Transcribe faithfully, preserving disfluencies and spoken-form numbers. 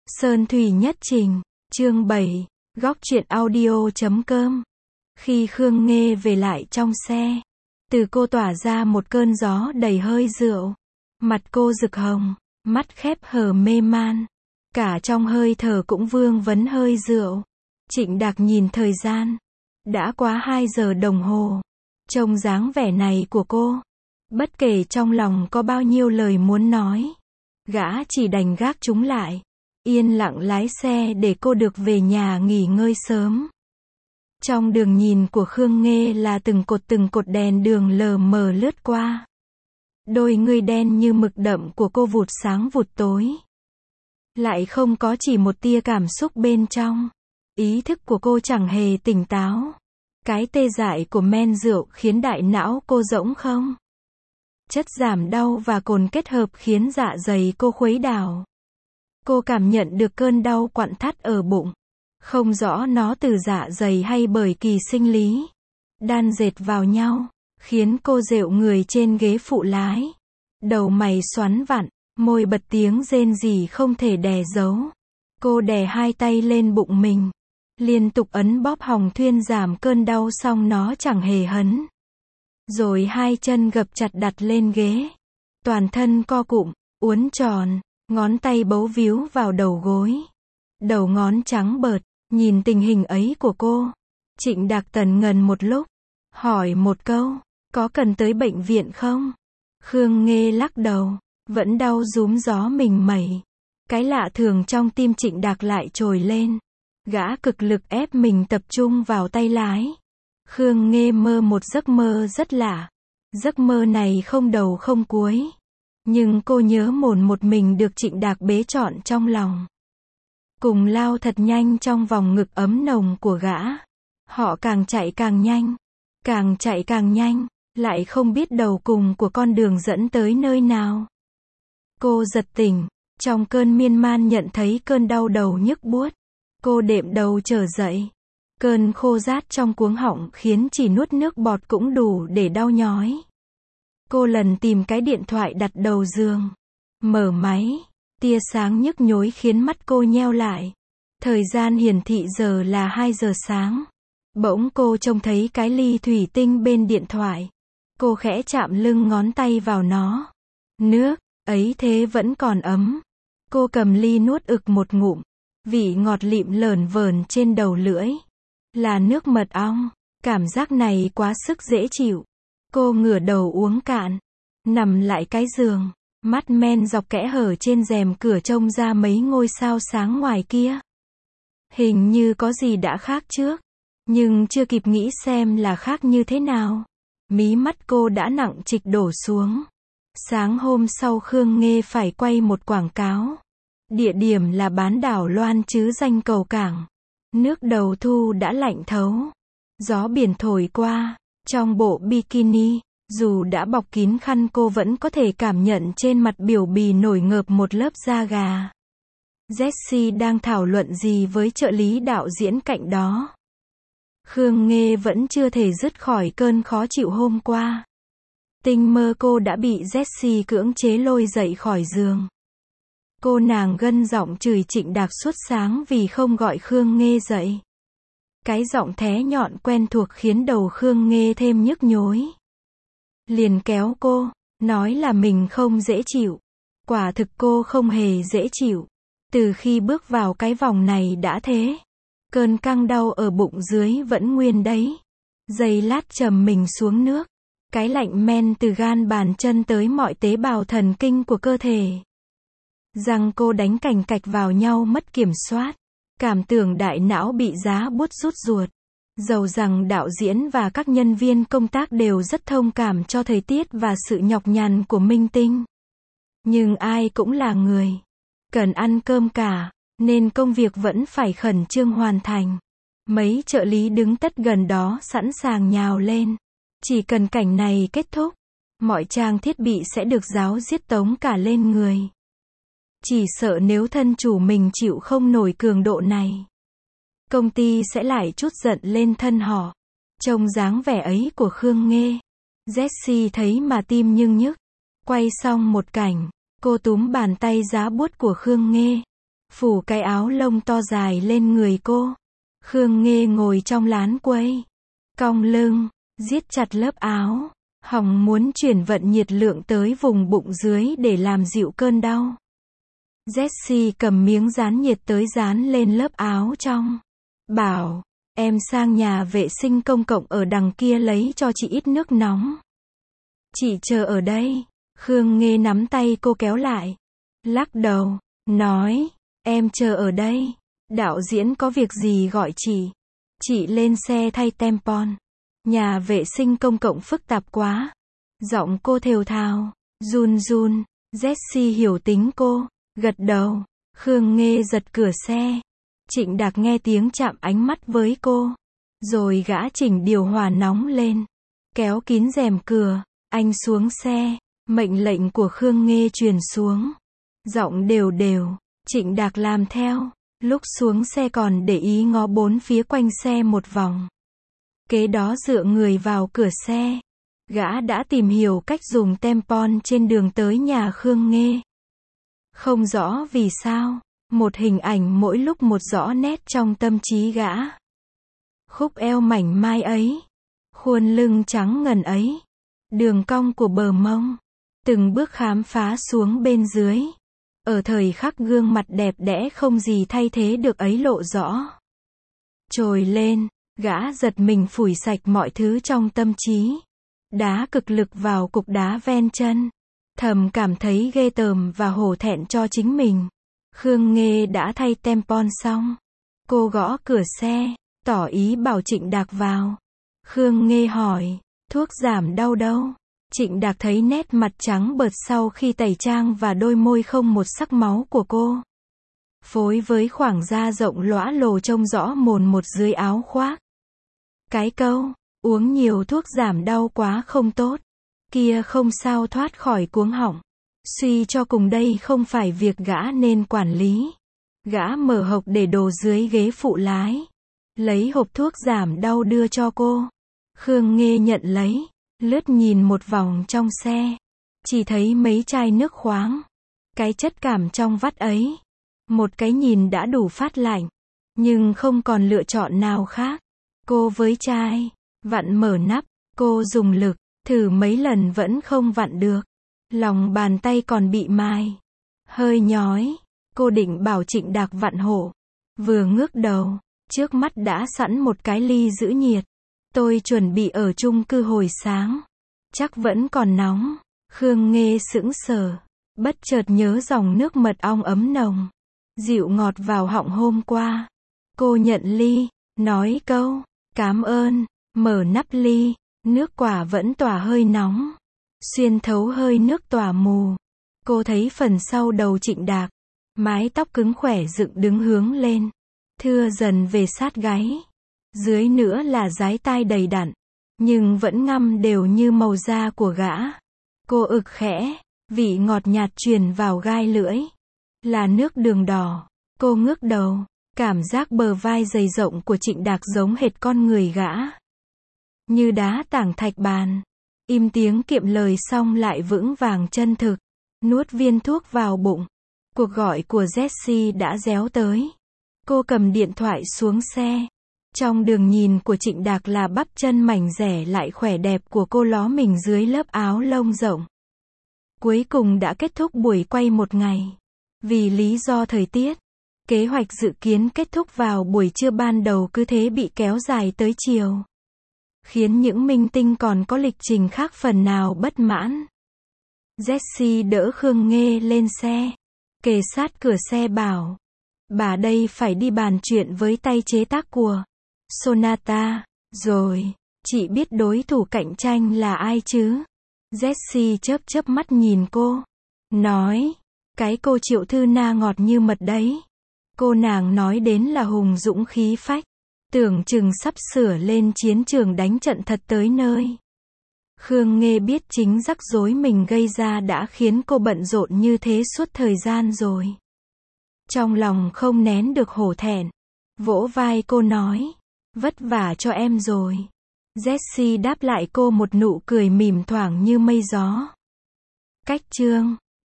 Sơn Thủy Nhất Trình, chương bảy, góc truyện audio.com. Khi Khương Nghê về lại trong xe, từ cô tỏa ra một cơn gió đầy hơi rượu. Mặt cô rực hồng, mắt khép hờ mê man. Cả trong hơi thở cũng vương vấn hơi rượu. Trịnh Đạc nhìn thời gian. Đã quá hai giờ đồng hồ. Trông dáng vẻ này của cô. Bất kể trong lòng có bao nhiêu lời muốn nói. Gã chỉ đành gác chúng lại. Yên lặng lái xe để cô được về nhà nghỉ ngơi sớm. Trong đường nhìn của Khương Nghê là từng cột từng cột đèn đường lờ mờ lướt qua. Đôi ngươi đen như mực đậm của cô vụt sáng vụt tối. Lại không có chỉ một tia cảm xúc bên trong. Ý thức của cô chẳng hề tỉnh táo. Cái tê dại của men rượu khiến đại não cô rỗng không. Chất giảm đau và cồn kết hợp khiến dạ dày cô khuấy đảo. Cô cảm nhận được cơn đau quặn thắt ở bụng. Không rõ nó từ dạ dày hay bởi kỳ sinh lý. Đan dệt vào nhau, khiến cô dệu người trên ghế phụ lái. Đầu mày xoắn vặn, môi bật tiếng rên rỉ không thể đè giấu. Cô đè hai tay lên bụng mình. Liên tục ấn bóp hồng thuyên giảm cơn đau xong nó chẳng hề hấn. Rồi hai chân gập chặt đặt lên ghế. Toàn thân co cụm, uốn tròn. Ngón tay bấu víu vào đầu gối. Đầu ngón trắng bợt, nhìn tình hình ấy của cô. Trịnh Đạc tần ngần một lúc. Hỏi một câu, có cần tới bệnh viện không? Khương Nghê lắc đầu, vẫn đau rúm gió mình mẩy. Cái lạ thường trong tim Trịnh Đạc lại trồi lên. Gã cực lực ép mình tập trung vào tay lái. Khương Nghê mơ một giấc mơ rất lạ. Giấc mơ này không đầu không cuối. Nhưng cô nhớ mồn một mình được Trịnh Đạc bế trọn trong lòng. Cùng lao thật nhanh trong vòng ngực ấm nồng của gã. Họ càng chạy càng nhanh. Càng chạy càng nhanh. Lại không biết đầu cùng của con đường dẫn tới nơi nào. Cô giật tỉnh. Trong cơn miên man nhận thấy cơn đau đầu nhức buốt. Cô đệm đầu trở dậy. Cơn khô rát trong cuống họng khiến chỉ nuốt nước bọt cũng đủ để đau nhói. Cô lần tìm cái điện thoại đặt đầu giường. Mở máy. Tia sáng nhức nhối khiến mắt cô nheo lại. Thời gian hiển thị giờ là hai giờ sáng. Bỗng cô trông thấy cái ly thủy tinh bên điện thoại. Cô khẽ chạm lưng ngón tay vào nó. Nước ấy thế vẫn còn ấm. Cô cầm ly nuốt ực một ngụm. Vị ngọt lịm lởn vởn trên đầu lưỡi. Là nước mật ong. Cảm giác này quá sức dễ chịu. Cô ngửa đầu uống cạn. Nằm lại cái giường. Mắt men dọc kẽ hở trên rèm cửa trông ra mấy ngôi sao sáng ngoài kia. Hình như có gì đã khác trước. Nhưng chưa kịp nghĩ xem là khác như thế nào. Mí mắt cô đã nặng trịch đổ xuống. Sáng hôm sau Khương Nghê phải quay một quảng cáo. Địa điểm là bán đảo Loan chứ danh cầu cảng. Nước đầu thu đã lạnh thấu. Gió biển thổi qua. Trong bộ bikini, dù đã bọc kín khăn cô vẫn có thể cảm nhận trên mặt biểu bì nổi ngợp một lớp da gà. Jessie đang thảo luận gì với trợ lý đạo diễn cạnh đó. Khương Nghê vẫn chưa thể dứt khỏi cơn khó chịu hôm qua. Tinh mơ cô đã bị Jessie cưỡng chế lôi dậy khỏi giường. Cô nàng gân giọng chửi Trịnh Đạc suốt sáng vì không gọi Khương Nghê dậy. Cái giọng thé nhọn quen thuộc khiến đầu Khương Nghê thêm nhức nhối. Liền kéo cô, nói là mình không dễ chịu. Quả thực cô không hề dễ chịu. Từ khi bước vào cái vòng này đã thế. Cơn căng đau ở bụng dưới vẫn nguyên đấy. Giây lát trầm mình xuống nước. Cái lạnh men từ gan bàn chân tới mọi tế bào thần kinh của cơ thể. Răng cô đánh cành cạch vào nhau mất kiểm soát. Cảm tưởng đại não bị giá bút rút ruột. Dầu rằng đạo diễn và các nhân viên công tác đều rất thông cảm cho thời tiết và sự nhọc nhằn của minh tinh. Nhưng ai cũng là người. Cần ăn cơm cả, nên công việc vẫn phải khẩn trương hoàn thành. Mấy trợ lý đứng tất gần đó sẵn sàng nhào lên. Chỉ cần cảnh này kết thúc, mọi trang thiết bị sẽ được giáo giết tống cả lên người. Chỉ sợ nếu thân chủ mình chịu không nổi cường độ này. Công ty sẽ lại chút giận lên thân họ. Trông dáng vẻ ấy của Khương Nghê. Jessie thấy mà tim nhưng nhức. Quay xong một cảnh, cô túm bàn tay giá buốt của Khương Nghê. phủ cái áo lông to dài lên người cô. Khương Nghê ngồi trong lán quây, cong lưng, siết chặt lớp áo, hòng muốn chuyển vận nhiệt lượng tới vùng bụng dưới để làm dịu cơn đau. Jessie cầm miếng dán nhiệt tới dán lên lớp áo trong. Bảo, em sang nhà vệ sinh công cộng ở đằng kia lấy cho chị ít nước nóng. Chị chờ ở đây. Khương Nghê nắm tay cô kéo lại. Lắc đầu, nói, em chờ ở đây. Đạo diễn có việc gì gọi chị. Chị lên xe thay tampon. Nhà vệ sinh công cộng phức tạp quá. Giọng cô thều thào, run run. Jessie hiểu tính cô, gật đầu. Khương Nghê giật cửa xe. Trịnh Đạc nghe tiếng chạm ánh mắt với cô. Rồi gã chỉnh điều hòa nóng lên. Kéo kín rèm cửa. Anh xuống xe. Mệnh lệnh của Khương Nghê truyền xuống. Giọng đều đều. Trịnh Đạc làm theo. Lúc xuống xe còn để ý ngó bốn phía quanh xe một vòng. Kế đó dựa người vào cửa xe. Gã đã tìm hiểu cách dùng tampon trên đường tới nhà Khương Nghê. Không rõ vì sao, một hình ảnh mỗi lúc một rõ nét trong tâm trí gã. Khúc eo mảnh mai ấy, khuôn lưng trắng ngần ấy, đường cong của bờ mông, từng bước khám phá xuống bên dưới. Ở thời khắc gương mặt đẹp đẽ không gì thay thế được ấy lộ rõ. Trồi lên, gã giật mình phủi sạch mọi thứ trong tâm trí. Đá cực lực vào cục đá ven chân. Thầm cảm thấy ghê tởm và hổ thẹn cho chính mình. Khương Nghê đã thay tampon xong. Cô gõ cửa xe, tỏ ý bảo Trịnh Đạc vào. Khương Nghê hỏi, thuốc giảm đau đâu? Trịnh Đạc thấy nét mặt trắng bợt sau khi tẩy trang và đôi môi không một sắc máu của cô. Phối với khoảng da rộng lõa lồ trông rõ mồn một dưới áo khoác. Cái câu, uống nhiều thuốc giảm đau quá không tốt. Kia không sao thoát khỏi cuống họng. Suy cho cùng đây không phải việc gã nên quản lý. Gã mở hộc để đồ dưới ghế phụ lái. Lấy hộp thuốc giảm đau đưa cho cô. Khương Nghê nhận lấy. Lướt nhìn một vòng trong xe. Chỉ thấy mấy chai nước khoáng. Cái chất cảm trong vắt ấy. Một cái nhìn đã đủ phát lạnh. Nhưng không còn lựa chọn nào khác. Cô với chai. Vặn mở nắp. Cô dùng lực. Thử mấy lần vẫn không vặn được. Lòng bàn tay còn bị mài. Hơi nhói. Cô định bảo Trịnh Đạc vặn hộ. Vừa ngước đầu. Trước mắt đã sẵn một cái ly giữ nhiệt. Tôi chuẩn bị ở chung cư hồi sáng. Chắc vẫn còn nóng. Khương Nghê sững sờ. Bất chợt nhớ dòng nước mật ong ấm nồng. Dịu ngọt vào họng hôm qua. Cô nhận ly. Nói câu. Cám ơn. Mở nắp ly. Nước quả vẫn tỏa hơi nóng. Xuyên thấu hơi nước tỏa mù. Cô thấy phần sau đầu Trịnh Đạc. Mái tóc cứng khỏe dựng đứng hướng lên. Thưa dần về sát gáy. Dưới nữa là dái tai đầy đặn. Nhưng vẫn ngăm đều như màu da của gã. Cô ực khẽ. Vị ngọt nhạt truyền vào gai lưỡi. Là nước đường đỏ. Cô ngước đầu. Cảm giác bờ vai dày rộng của Trịnh Đạc giống hệt con người gã. Như đá tảng thạch bàn. Im tiếng kiệm lời xong lại vững vàng chân thực. Nuốt viên thuốc vào bụng. Cuộc gọi của Jessie đã réo tới. Cô cầm điện thoại xuống xe. Trong đường nhìn của Trịnh Đạc là bắp chân mảnh dẻ lại khỏe đẹp của cô ló mình dưới lớp áo lông rộng. Cuối cùng đã kết thúc buổi quay một ngày. Vì lý do thời tiết, kế hoạch dự kiến kết thúc vào buổi trưa ban đầu cứ thế bị kéo dài tới chiều. Khiến những minh tinh còn có lịch trình khác phần nào bất mãn. Jessie đỡ Khương Nghê lên xe. Kề sát cửa xe bảo. Bà đây phải đi bàn chuyện với tay chế tác của Sonata. Rồi, chị biết đối thủ cạnh tranh là ai chứ? Jessie chớp chớp mắt nhìn cô. Nói. Cái cô Triệu Thư Na ngọt như mật đấy. Cô nàng nói đến là hùng dũng khí phách. Tưởng chừng sắp sửa lên chiến trường đánh trận thật tới nơi. Khương Nghê biết chính rắc rối mình gây ra đã khiến cô bận rộn như thế suốt thời gian rồi. Trong lòng không nén được hổ thẹn. Vỗ vai cô nói. Vất vả cho em rồi. Jessie đáp lại cô một nụ cười mỉm thoảng như mây gió. Cách chương